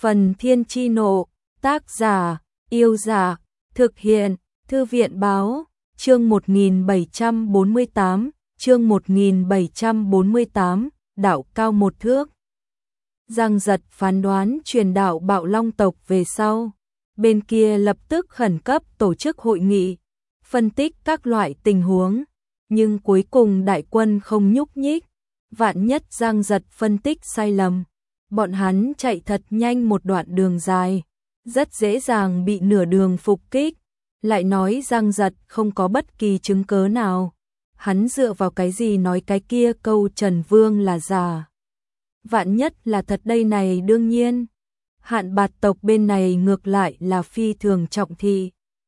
Phần Thiên Chi Nộ, tác giả, Yêu Giả, thực hiện, Thư viện Báo, chương 1748, đạo cao một thước. Giang Giật phán đoán truyền đạo Bạo Long tộc về sau, bên kia lập tức khẩn cấp tổ chức hội nghị, phân tích các loại tình huống, nhưng cuối cùng đại quân không nhúc nhích, vạn nhất Giang Giật phân tích sai lầm, bọn hắn chạy thật nhanh một đoạn đường dài, rất dễ dàng bị nửa đường phục kích, lại nói Giang Giật không có bất kỳ chứng cớ nào, hắn dựa vào cái gì nói cái kia câu Trần Vương là giả. Vạn nhất là thật đây này. Đương nhiên, Hạn Bạt tộc bên này ngược lại là phi thường trọng thị.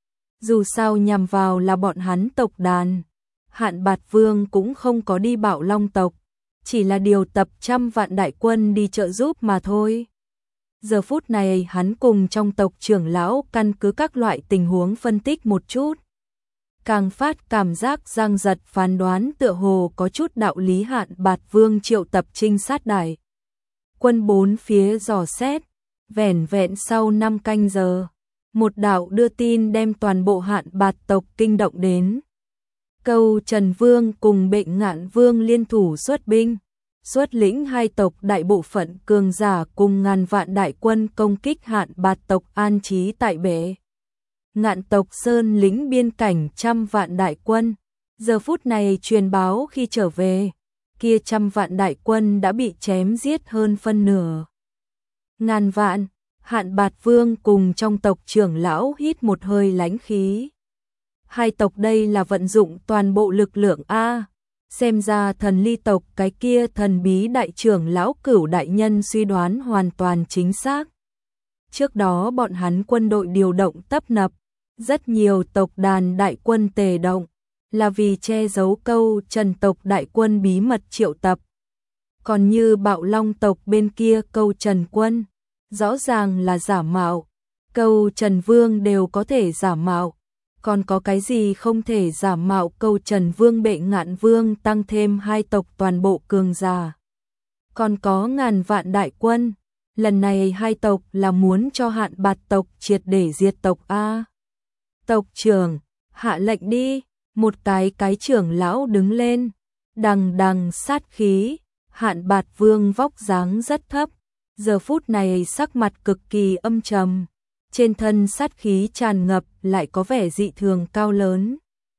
Dù sao nhằm vào là bọn hắn tộc đàn, Hạn Bạt Vương cũng không có đi Bạo Long tộc, chỉ là điều tập trăm vạn đại quân đi trợ giúp mà thôi. Giờ phút này hắn cùng trong tộc trưởng lão căn cứ các loại tình huống phân tích một chút. Càng phát cảm giác Giang Giật phán đoán tựa hồ có chút đạo lý. Hạn Bạt Vương triệu tập trinh sát đại quân bốn phía dò xét, vẻn vẹn sau 5 canh giờ, một đạo đưa tin đem toàn bộ Hạn Bạt tộc kinh động đến. Câu Trần Vương cùng Bệnh Ngạn Vương liên thủ xuất binh, xuất lĩnh hai tộc đại bộ phận cường giả cùng ngàn vạn đại quân công kích Hạn Bạt tộc an trí tại Bệ Ngạn tộc sơn lĩnh biên cảnh trăm vạn đại quân. Giờ phút này truyền báo khi trở về, kia trăm vạn đại quân đã bị chém giết hơn phân nửa. Ngàn vạn, Hạn Bạt Vương cùng trong tộc trưởng lão hít một hơi lãnh khí. Hai tộc đây là vận dụng toàn bộ lực lượng A. Xem ra Thần Ly tộc cái kia thần bí đại trưởng lão Cửu đại nhân suy đoán hoàn toàn chính xác. Trước đó bọn hắn quân đội điều động tấp nập, rất nhiều tộc đàn đại quân tề động, là vì che giấu câu Trần tộc đại quân bí mật triệu tập. Còn như Bạo Long tộc bên kia câu Trần quân, rõ ràng là giả mạo, câu Trần Vương đều có thể giả mạo. Còn có cái gì không thể giả mạo? Câu Trần Vương Bệnh Ngạn Vương tăng thêm hai tộc toàn bộ cường giả. Còn có ngàn vạn đại quân, lần này hai tộc là muốn cho Hạn Bạt tộc triệt để diệt tộc A. Tộc trưởng, hạ lệnh đi. Một cái trưởng lão đứng lên, đằng đằng sát khí. Hạn Bạt Vương vóc dáng rất thấp, giờ phút này sắc mặt cực kỳ âm trầm, trên thân sát khí tràn ngập, lại có vẻ dị thường cao lớn.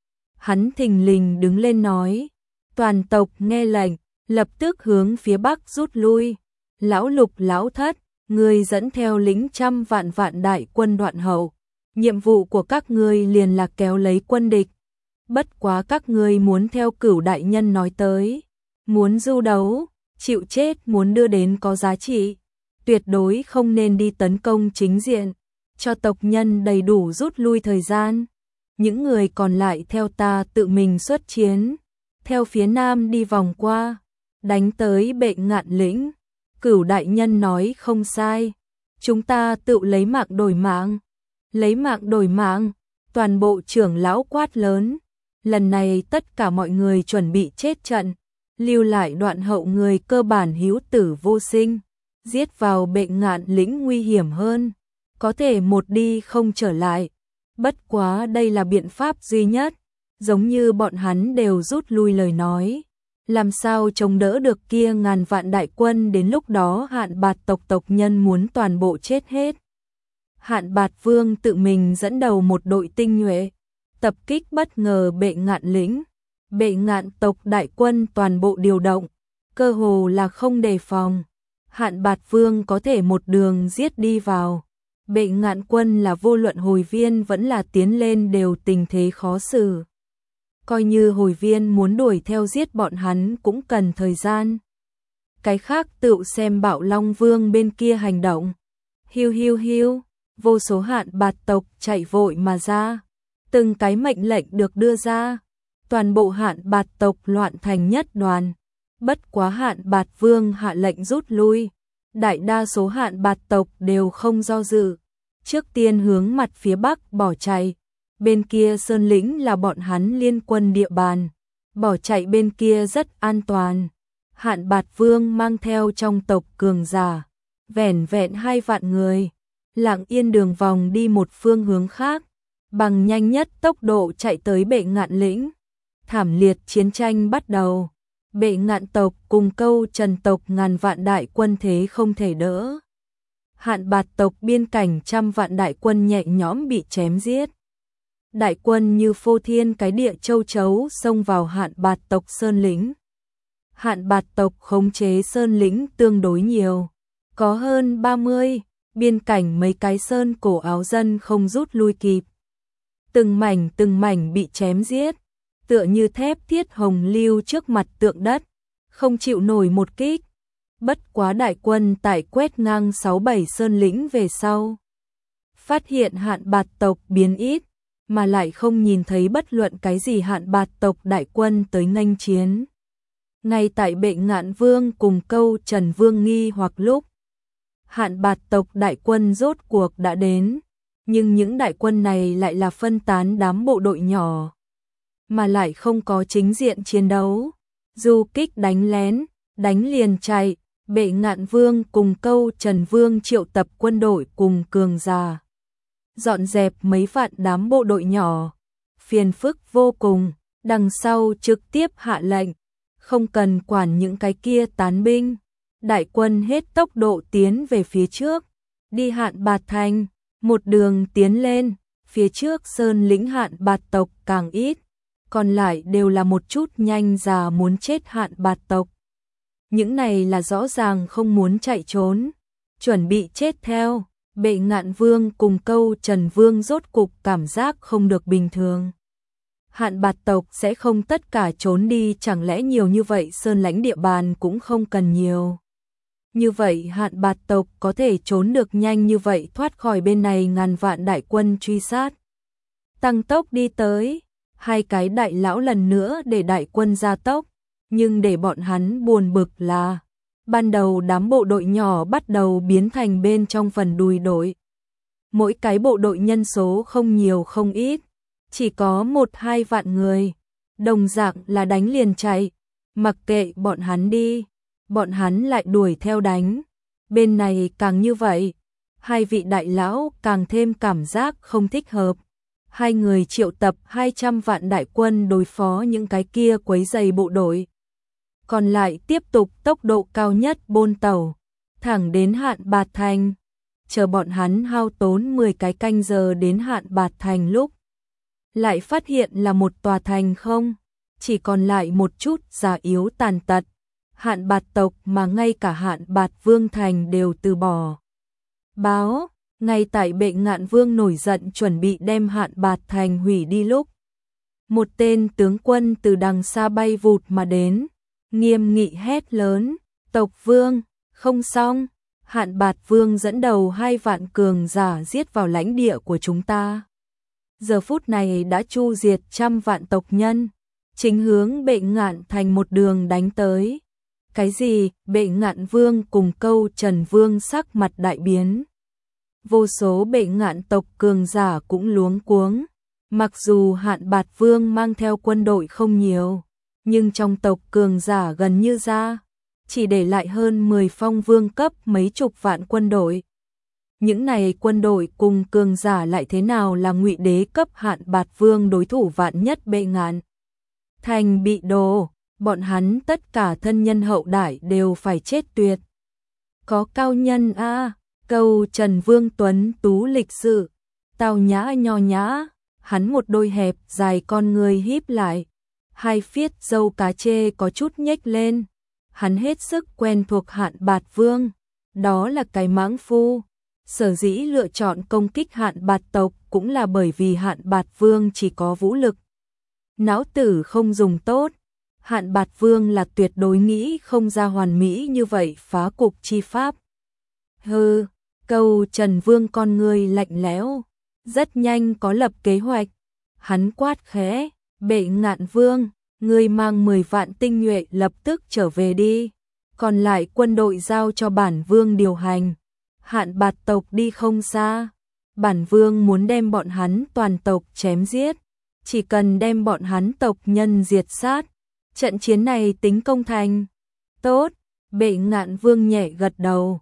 Hắn thình lình đứng lên nói, toàn tộc nghe lệnh, lập tức hướng phía bắc rút lui. Lão Lục lão Thất, ngươi dẫn theo lính trăm vạn đại quân đoạn hậu, nhiệm vụ của các ngươi liền là kéo lấy quân địch. Bất quá các ngươi muốn theo Cửu đại nhân nói tới, muốn du đấu, chịu chết muốn đưa đến có giá trị, tuyệt đối không nên đi tấn công chính diện, cho tộc nhân đầy đủ rút lui thời gian. Những người còn lại theo ta tự mình xuất chiến, theo phía nam đi vòng qua, đánh tới Bệnh Ngạn lĩnh. Cửu đại nhân nói không sai, chúng ta tự lấy mạng đổi mạng. Lấy mạng đổi mạng, toàn bộ trưởng lão quát lớn. Lần này tất cả mọi người chuẩn bị chết trận, lưu lại đoạn hậu người cơ bản hữu tử vô sinh. Giết vào Bệnh Ngạn lĩnh nguy hiểm hơn, có thể một đi không trở lại. Bất quá đây là biện pháp duy nhất, giống như bọn hắn đều rút lui lời nói, làm sao chống đỡ được kia ngàn vạn đại quân? Đến lúc đó Hạn Bạt tộc nhân muốn toàn bộ chết hết. Hạn Bạt Vương tự mình dẫn đầu một đội tinh nhuệ, tập kích bất ngờ Bệnh Ngạn lĩnh. Bệnh Ngạn tộc đại quân toàn bộ điều động, cơ hồ là không đề phòng. Hạn Bạt Vương có thể một đường giết đi vào. Bệnh Ngạn quân là vô luận hồi viên vẫn là tiến lên đều tình thế khó xử. Coi như hồi viên muốn đuổi theo giết bọn hắn cũng cần thời gian. Cái khác tự xem Bạo Long Vương bên kia hành động. Hiu hiu hiu, vô số Hạn Bạt tộc chạy vội mà ra. Từng cái mệnh lệnh được đưa ra, toàn bộ Hạn Bạt tộc loạn thành nhất đoàn. Bất quá Hạn Bạt Vương hạ lệnh rút lui, đại đa số Hạn Bạt tộc đều không do dự, trước tiên hướng mặt phía bắc bỏ chạy. Bên kia sơn lĩnh là bọn hắn liên quân địa bàn, bỏ chạy bên kia rất an toàn. Hạn Bạt Vương mang theo trong tộc cường giả, vẻn vẹn 2 vạn người, lặng yên đường vòng đi một phương hướng khác, bằng nhanh nhất tốc độ chạy tới Bệ Ngạn lĩnh. Thảm liệt chiến tranh bắt đầu. Bệ Ngạn tộc cùng Câu Trần tộc ngàn vạn đại quân thế không thể đỡ. Hạn Bạt tộc biên cảnh trăm vạn đại quân nhẹ nhõm bị chém giết. Đại quân như phô thiên cái địa châu chấu xông vào Hạn Bạt tộc sơn lĩnh. Hạn Bạt tộc khống chế sơn lĩnh tương đối nhiều, có hơn 30, biên cảnh mấy cái sơn cổ áo dân không rút lui kịp. Từng mảnh bị chém giết, tựa như thép thiết hồng lưu trước mặt tượng đất, không chịu nổi một kích. Bất quá đại quân tại quét ngang 6-7 sơn lĩnh về sau, phát hiện Hạn Bạt tộc biến ít, mà lại không nhìn thấy bất luận cái gì Hạn Bạt tộc đại quân tới nghênh chiến. Ngay tại Bệ Ngạn Vương cùng Câu Trần Vương nghi hoặc lúc, Hạn Bạt tộc đại quân rốt cuộc đã đến, nhưng những đại quân này lại là phân tán đám bộ đội nhỏ, mà lại không có chính diện chiến đấu, du kích đánh lén, đánh liền chạy. Bệ Ngạn Vương cùng Câu Trần Vương triệu tập quân đội cùng cường giả, dọn dẹp mấy vạn đám bộ đội nhỏ, phiền phức vô cùng. Đằng sau trực tiếp hạ lệnh, không cần quản những cái kia tán binh, đại quân hết tốc độ tiến về phía trước, đi Hạn Bạt thành. Một đường tiến lên, phía trước sơn lĩnh Hạn Bạt tộc càng ít, còn lại đều là một chút nhanh già muốn chết Hạn Bạt tộc. Những này là rõ ràng không muốn chạy trốn, chuẩn bị chết theo. Bệ Ngạn Vương cùng Câu Trần Vương rốt cục cảm giác không được bình thường. Hạn Bạt tộc sẽ không tất cả trốn đi, chẳng lẽ nhiều như vậy sơn lãnh địa bàn cũng không cần nhiều. Như vậy Hạn Bạt tộc có thể trốn được nhanh như vậy thoát khỏi bên này ngàn vạn đại quân truy sát. Tăng tốc đi tới, hai cái đại lão lần nữa để đại quân gia tốc, nhưng để bọn hắn buồn bực là ban đầu đám bộ đội nhỏ bắt đầu biến thành bên trong phần đùi đội. Mỗi cái bộ đội nhân số không nhiều không ít, chỉ có 1-2 vạn người, đồng dạng là đánh liền chạy, mặc kệ bọn hắn đi, bọn hắn lại đuổi theo đánh. Bên này càng như vậy, hai vị đại lão càng thêm cảm giác không thích hợp. Hai người triệu tập 200 vạn đại quân đối phó những cái kia quấy rầy bộ đội. Còn lại tiếp tục tốc độ cao nhất bôn tàu, thẳng đến Hạn Bạt thành. Chờ bọn hắn hao tốn 10 cái canh giờ đến Hạn Bạt thành lúc, lại phát hiện là một tòa thành không, chỉ còn lại một chút già yếu tàn tật. Hạn Bạt tộc mà ngay cả Hạn Bạt Vương thành đều từ bỏ. Báo, ngay tại Bệ Ngạn Vương nổi giận chuẩn bị đem Hạn Bạt thành hủy đi lúc, một tên tướng quân từ đằng xa bay vụt mà đến, nghiêm nghị hét lớn, tộc vương, không xong, Hạn Bạt Vương dẫn đầu 2 vạn cường giả giết vào lãnh địa của chúng ta. Giờ phút này đã chu diệt trăm vạn tộc nhân, chính hướng Bệ Ngạn thành một đường đánh tới. Cái gì? Bệ Ngạn Vương cùng Câu Trần Vương sắc mặt đại biến. Vô số Bệ Ngạn tộc cường giả cũng luống cuống. Mặc dù Hạn Bạt Vương mang theo quân đội không nhiều, nhưng trong tộc cường giả gần như ra, chỉ để lại hơn 10 phong vương cấp mấy chục vạn quân đội. Những này quân đội cùng cường giả lại thế nào là Ngụy đế cấp Hạn Bạt Vương đối thủ vạn nhất Bệ Ngạn thành bị đổ, bọn hắn tất cả thân nhân hậu đại đều phải chết tuyệt. Có cao nhân a, Câu Trần Vương tuấn tú lịch sự, tao nhã nho nhã, hắn một đôi hẹp dài con người híp lại, hai phiết râu cá chê có chút nhếch lên. Hắn hết sức quen thuộc Hạn Bạt Vương, đó là cái mãng phu. Sở dĩ lựa chọn công kích Hạn Bạt tộc cũng là bởi vì Hạn Bạt Vương chỉ có vũ lực, não tử không dùng tốt. Hạn Bạt Vương là tuyệt đối nghĩ không ra hoàn mỹ như vậy phá cục chi pháp. Hừ, Câu Trần Vương con người lạnh lẽo, rất nhanh có lập kế hoạch. Hắn quát khẽ, Bệ Ngạn Vương, ngươi mang 10 vạn tinh nhuệ lập tức trở về đi, còn lại quân đội giao cho bản vương điều hành. Hạn Bạt tộc đi không xa, bản vương muốn đem bọn hắn toàn tộc chém giết, chỉ cần đem bọn hắn tộc nhân diệt sát, trận chiến này tính công thành. Tốt, Bệ Ngạn Vương nhẹ gật đầu,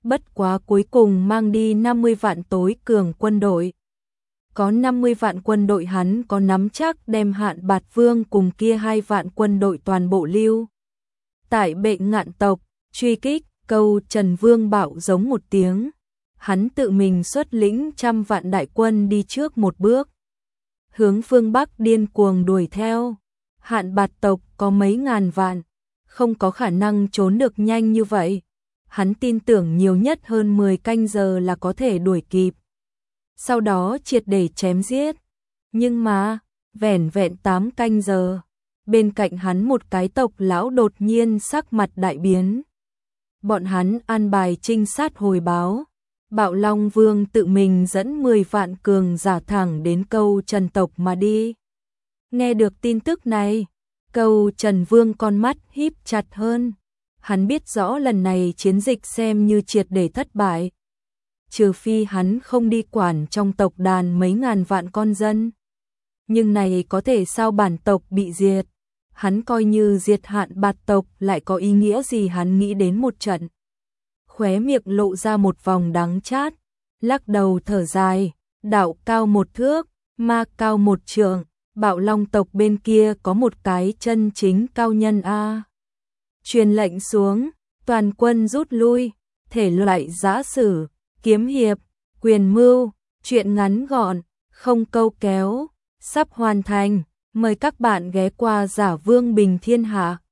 bất quá cuối cùng mang đi 50 vạn tối cường quân đội. Có 50 vạn quân đội hắn có nắm chắc đem Hạn Bạt Vương cùng kia 2 vạn quân đội toàn bộ lưu. Tại Bệ Ngạn tộc, truy kích, Câu Trần Vương bạo giống một tiếng. Hắn tự mình xuất lĩnh 100 vạn đại quân đi trước một bước. Hướng phương Bắc điên cuồng đuổi theo. Hạn Bạt tộc có mấy ngàn vạn, không có khả năng trốn được nhanh như vậy. Hắn tin tưởng nhiều nhất hơn 10 canh giờ là có thể đuổi kịp. Sau đó triệt để chém giết. Nhưng mà, vẻn vẹn 8 canh giờ, bên cạnh hắn một cái tộc lão đột nhiên sắc mặt đại biến. Bọn hắn an bài trinh sát hồi báo. Bạo Long Vương tự mình dẫn 10 vạn cường giả thẳng đến Câu Trần tộc mà đi. Nghe được tin tức này, Câu Trần Vương con mắt híp chặt hơn. Hắn biết rõ lần này chiến dịch xem như triệt để thất bại. Trừ phi hắn không đi quản trong tộc đàn mấy ngàn vạn con dân. Nhưng này có thể sao bản tộc bị diệt. Hắn coi như diệt Hạn Bạt tộc lại có ý nghĩa gì, hắn nghĩ đến một trận. Khóe miệng lộ ra một vòng đắng chát, lắc đầu thở dài, đạo cao 1 thước, ma cao 1 trượng, Bạo Long tộc bên kia có một cái chân chính cao nhân a. Truyền lệnh xuống, toàn quân rút lui, thể loại giã sử, kiếm hiệp, quyền mưu, truyện ngắn gọn, không câu kéo, sắp hoàn thành, mời các bạn ghé qua Giả Vương Bình Thiên Hạ.